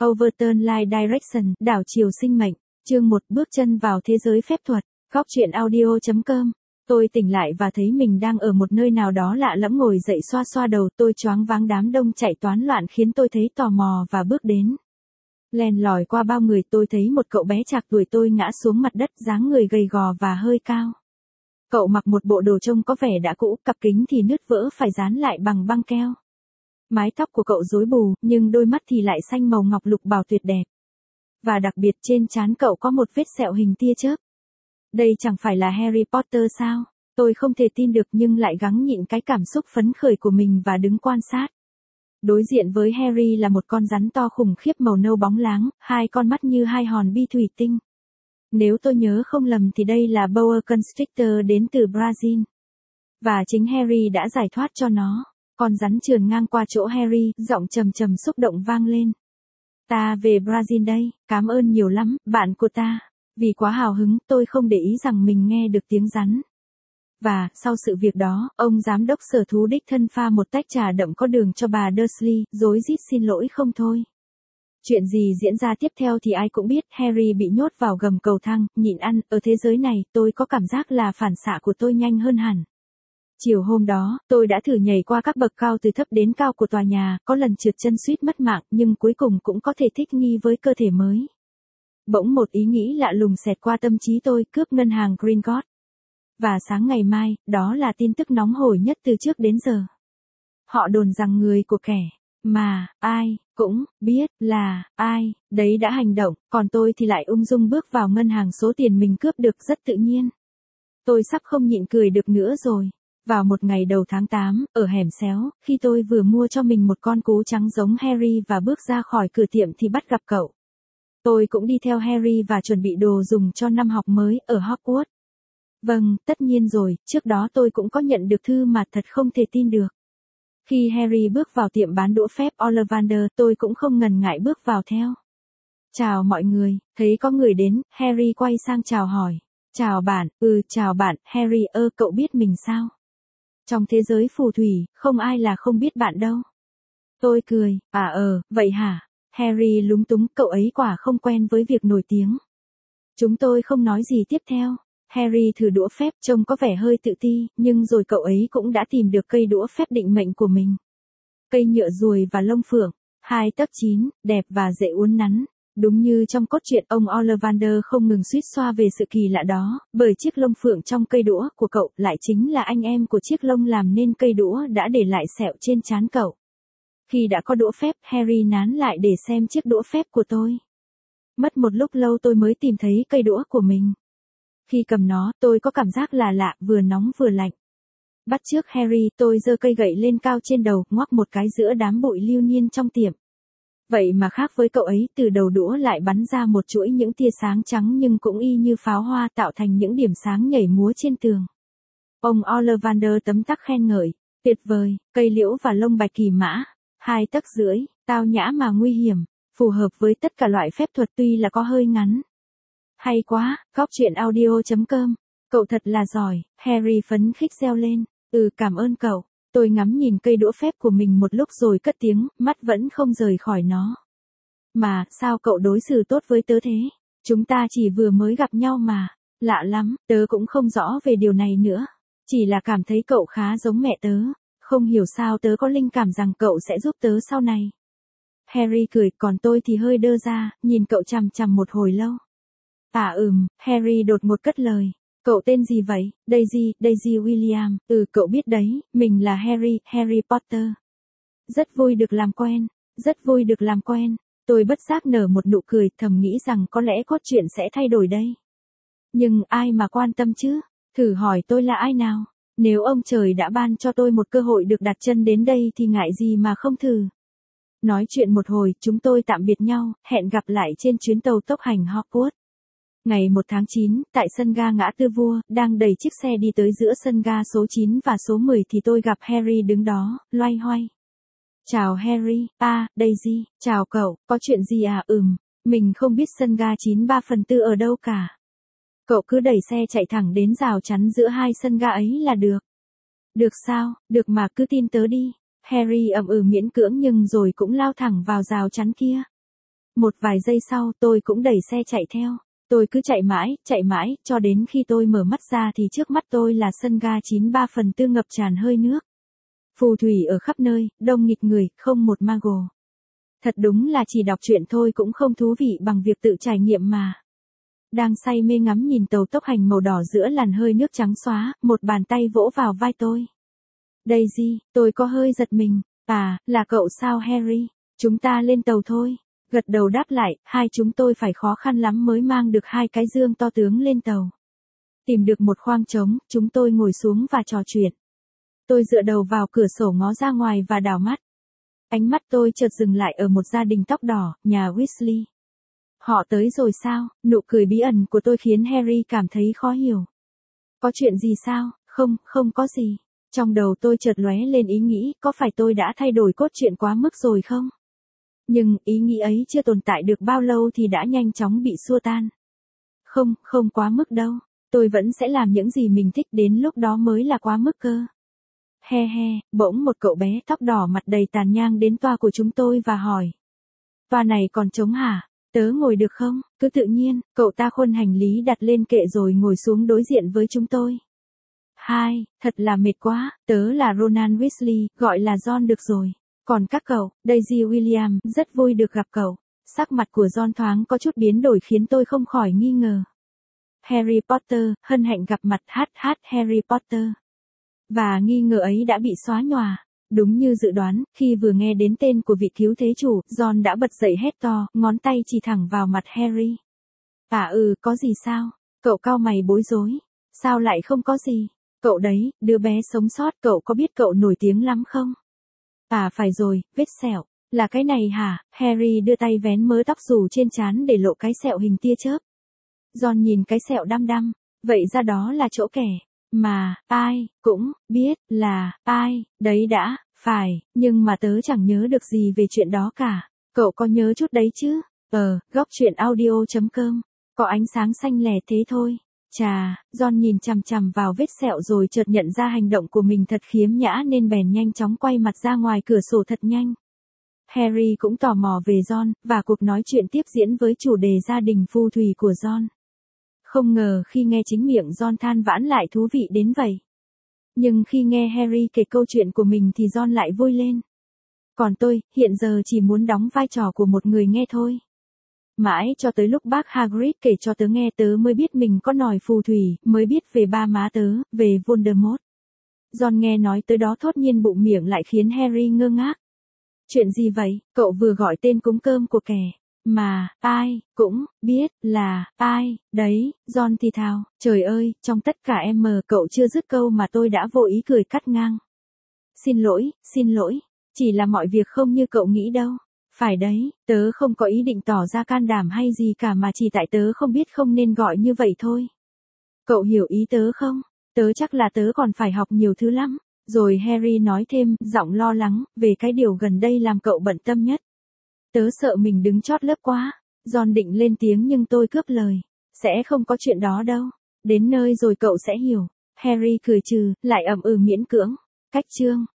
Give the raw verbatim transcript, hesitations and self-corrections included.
Overturn Life Direction, đảo chiều sinh mệnh, chương một bước chân vào thế giới phép thuật, góc truyện audio chấm com. Tôi tỉnh lại và thấy mình đang ở một nơi nào đó lạ lẫm, ngồi dậy xoa xoa đầu, tôi choáng váng, đám đông chạy toán loạn khiến tôi thấy tò mò và bước đến. Len lỏi qua bao người, tôi thấy một cậu bé trạc tuổi tôi ngã xuống mặt đất, dáng người gầy gò và hơi cao. Cậu mặc một bộ đồ trông có vẻ đã cũ, cặp kính thì nứt vỡ phải dán lại bằng băng keo. Mái tóc của cậu rối bù, nhưng đôi mắt thì lại xanh màu ngọc lục bảo tuyệt đẹp. Và đặc biệt trên trán cậu có một vết sẹo hình tia chớp. Đây chẳng phải là Harry Potter sao? Tôi không thể tin được nhưng lại gắng nhịn cái cảm xúc phấn khởi của mình và đứng quan sát. Đối diện với Harry là một con rắn to khủng khiếp màu nâu bóng láng, hai con mắt như hai hòn bi thủy tinh. Nếu tôi nhớ không lầm thì đây là Boa Constrictor đến từ Brazil. Và chính Harry đã giải thoát cho nó. Con rắn trườn ngang qua chỗ Harry, giọng trầm trầm xúc động vang lên. Ta về Brazil đây, cảm ơn nhiều lắm, bạn của ta. Vì quá hào hứng, tôi không để ý rằng mình nghe được tiếng rắn. Và, sau sự việc đó, ông giám đốc sở thú đích thân pha một tách trà đậm có đường cho bà Dursley, rối rít xin lỗi không thôi. Chuyện gì diễn ra tiếp theo thì ai cũng biết, Harry bị nhốt vào gầm cầu thang, nhịn ăn, ở thế giới này, tôi có cảm giác là phản xạ của tôi nhanh hơn hẳn. Chiều hôm đó, tôi đã thử nhảy qua các bậc cao từ thấp đến cao của tòa nhà, có lần trượt chân suýt mất mạng, nhưng cuối cùng cũng có thể thích nghi với cơ thể mới. Bỗng một ý nghĩ lạ lùng xẹt qua tâm trí tôi, cướp ngân hàng Gringotts. Và sáng ngày mai, đó là tin tức nóng hổi nhất từ trước đến giờ. Họ đồn rằng người của kẻ mà ai cũng biết là ai đấy đã hành động, còn tôi thì lại ung dung bước vào ngân hàng, số tiền mình cướp được rất tự nhiên. Tôi sắp không nhịn cười được nữa rồi. Vào một ngày đầu tháng tám, ở hẻm xéo, khi tôi vừa mua cho mình một con cú trắng giống Harry và bước ra khỏi cửa tiệm thì bắt gặp cậu. Tôi cũng đi theo Harry và chuẩn bị đồ dùng cho năm học mới ở Hogwarts. Vâng, tất nhiên rồi, trước đó tôi cũng có nhận được thư mà thật không thể tin được. Khi Harry bước vào tiệm bán đũa phép Ollivander, tôi cũng không ngần ngại bước vào theo. Chào mọi người, thấy có người đến, Harry quay sang chào hỏi. Chào bạn, ừ chào bạn, Harry ơ cậu biết mình sao? Trong thế giới phù thủy, không ai là không biết bạn đâu. Tôi cười, à ờ, vậy hả? Harry lúng túng, cậu ấy quả không quen với việc nổi tiếng. Chúng tôi không nói gì tiếp theo. Harry thử đũa phép, trông có vẻ hơi tự ti, nhưng rồi cậu ấy cũng đã tìm được cây đũa phép định mệnh của mình. Cây nhựa ruồi và lông phượng, hai tấc chín, đẹp và dễ uốn nắn. Đúng như trong cốt truyện, ông Ollivander không ngừng suýt xoa về sự kỳ lạ đó, bởi chiếc lông phượng trong cây đũa của cậu lại chính là anh em của chiếc lông làm nên cây đũa đã để lại sẹo trên trán cậu. Khi đã có đũa phép, Harry nán lại để xem chiếc đũa phép của tôi. Mất một lúc lâu tôi mới tìm thấy cây đũa của mình. Khi cầm nó, tôi có cảm giác là lạ, vừa nóng vừa lạnh. Bắt chước Harry, tôi giơ cây gậy lên cao trên đầu, ngoắc một cái giữa đám bụi lưu niên trong tiệm. Vậy mà khác với cậu ấy, từ đầu đũa lại bắn ra một chuỗi những tia sáng trắng nhưng cũng y như pháo hoa, tạo thành những điểm sáng nhảy múa trên tường. Ông Ollivander tấm tắc khen ngợi, tuyệt vời, cây liễu và lông bạch kỳ mã, hai tấc rưỡi, tao nhã mà nguy hiểm, phù hợp với tất cả loại phép thuật tuy là có hơi ngắn. Hay quá, góc truyện audio chấm com, cậu thật là giỏi, Harry phấn khích reo lên, ừ cảm ơn cậu. Tôi ngắm nhìn cây đũa phép của mình một lúc rồi cất tiếng, mắt vẫn không rời khỏi nó. Mà, sao cậu đối xử tốt với tớ thế? Chúng ta chỉ vừa mới gặp nhau mà. Lạ lắm, tớ cũng không rõ về điều này nữa. Chỉ là cảm thấy cậu khá giống mẹ tớ. Không hiểu sao tớ có linh cảm rằng cậu sẽ giúp tớ sau này. Harry cười, còn tôi thì hơi đơ ra, nhìn cậu chằm chằm một hồi lâu. À ừm, Harry đột ngột cất lời. Cậu tên gì vậy? Daisy, Daisy William. Ừ cậu biết đấy, mình là Harry, Harry Potter. Rất vui được làm quen, rất vui được làm quen. Tôi bất giác nở một nụ cười, thầm nghĩ rằng có lẽ cốt truyện sẽ thay đổi đây. Nhưng ai mà quan tâm chứ? Thử hỏi tôi là ai nào? Nếu ông trời đã ban cho tôi một cơ hội được đặt chân đến đây thì ngại gì mà không thử. Nói chuyện một hồi, chúng tôi tạm biệt nhau, hẹn gặp lại trên chuyến tàu tốc hành Hogwarts. Ngày một tháng chín, tại sân ga ngã tư Vua, đang đẩy chiếc xe đi tới giữa sân ga số chín và số mười thì tôi gặp Harry đứng đó, loay hoay. Chào Harry, à, Daisy, chào cậu, có chuyện gì à? Ừm, mình không biết sân ga chín ba phần tư ở đâu cả. Cậu cứ đẩy xe chạy thẳng đến rào chắn giữa hai sân ga ấy là được. Được sao, được mà cứ tin tớ đi. Harry ậm ừ miễn cưỡng nhưng rồi cũng lao thẳng vào rào chắn kia. Một vài giây sau tôi cũng đẩy xe chạy theo. Tôi cứ chạy mãi, chạy mãi, cho đến khi tôi mở mắt ra thì trước mắt tôi là sân ga chín ba phần tư ngập tràn hơi nước. Phù thủy ở khắp nơi, đông nghịt người, không một ma gồ. Thật đúng là chỉ đọc truyện thôi cũng không thú vị bằng việc tự trải nghiệm mà. Đang say mê ngắm nhìn tàu tốc hành màu đỏ giữa làn hơi nước trắng xóa, một bàn tay vỗ vào vai tôi. Daisy, tôi có hơi giật mình. À, là cậu sao Harry? Chúng ta lên tàu thôi. Gật đầu đáp lại, hai chúng tôi phải khó khăn lắm mới mang được hai cái dương to tướng lên tàu. Tìm được một khoang trống, chúng tôi ngồi xuống và trò chuyện. Tôi dựa đầu vào cửa sổ ngó ra ngoài và đảo mắt. Ánh mắt tôi chợt dừng lại ở một gia đình tóc đỏ, nhà Weasley. Họ tới rồi sao? Nụ cười bí ẩn của tôi khiến Harry cảm thấy khó hiểu. Có chuyện gì sao? Không, không có gì. Trong đầu tôi chợt lóe lên ý nghĩ, có phải tôi đã thay đổi cốt truyện quá mức rồi không? Nhưng, ý nghĩ ấy chưa tồn tại được bao lâu thì đã nhanh chóng bị xua tan. Không, không quá mức đâu. Tôi vẫn sẽ làm những gì mình thích, đến lúc đó mới là quá mức cơ. He he, bỗng một cậu bé tóc đỏ mặt đầy tàn nhang đến toa của chúng tôi và hỏi. Toa này còn trống hả? Tớ ngồi được không? Cứ tự nhiên, cậu ta khuân hành lý đặt lên kệ rồi ngồi xuống đối diện với chúng tôi. Hai, thật là mệt quá, tớ là Ronald Weasley, gọi là John được rồi. Còn các cậu, Daisy William, rất vui được gặp cậu. Sắc mặt của John thoáng có chút biến đổi khiến tôi không khỏi nghi ngờ. Harry Potter, hân hạnh gặp mặt hát hát Harry Potter. Và nghi ngờ ấy đã bị xóa nhòa. Đúng như dự đoán, khi vừa nghe đến tên của vị cứu thế chủ, John đã bật dậy hét to, ngón tay chỉ thẳng vào mặt Harry. À ừ, có gì sao? Cậu cau mày bối rối. Sao lại không có gì? Cậu đấy, đứa bé sống sót, cậu có biết cậu nổi tiếng lắm không? À phải rồi, vết sẹo. Là cái này hả? Harry đưa tay vén mớ tóc xù trên trán để lộ cái sẹo hình tia chớp. John nhìn cái sẹo đăm đăm. Vậy ra đó là chỗ kẻ. Mà, ai, cũng, biết, là, ai, đấy đã, phải, nhưng mà tớ chẳng nhớ được gì về chuyện đó cả. Cậu có nhớ chút đấy chứ? Ờ, góc truyện audio chấm com. Có ánh sáng xanh lè thế thôi. Chà, John nhìn chằm chằm vào vết sẹo rồi chợt nhận ra hành động của mình thật khiếm nhã nên bèn nhanh chóng quay mặt ra ngoài cửa sổ thật nhanh. Harry cũng tò mò về John, và cuộc nói chuyện tiếp diễn với chủ đề gia đình phù thủy của John. Không ngờ khi nghe chính miệng John than vãn lại thú vị đến vậy. Nhưng khi nghe Harry kể câu chuyện của mình thì John lại vui lên. Còn tôi, hiện giờ chỉ muốn đóng vai trò của một người nghe thôi. Mãi cho tới lúc bác Hagrid kể cho tớ nghe tớ mới biết mình có nòi phù thủy, mới biết về ba má tớ, về Voldemort. John nghe nói tới đó thốt nhiên bụng miệng lại khiến Harry ngơ ngác. Chuyện gì vậy? Cậu vừa gọi tên cúng cơm của kẻ. Mà, ai, cũng, biết, là, ai, đấy, John thì thào, trời ơi, trong tất cả em mờ cậu chưa dứt câu mà tôi đã vô ý cười cắt ngang. Xin lỗi, xin lỗi, chỉ là mọi việc không như cậu nghĩ đâu. Phải đấy, tớ không có ý định tỏ ra can đảm hay gì cả mà chỉ tại tớ không biết không nên gọi như vậy thôi. Cậu hiểu ý tớ không? Tớ chắc là tớ còn phải học nhiều thứ lắm. Rồi Harry nói thêm, giọng lo lắng, về cái điều gần đây làm cậu bận tâm nhất. Tớ sợ mình đứng chót lớp quá. John định lên tiếng nhưng tôi cướp lời. Sẽ không có chuyện đó đâu. Đến nơi rồi cậu sẽ hiểu. Harry cười trừ, lại ậm ừ miễn cưỡng. Cách chương.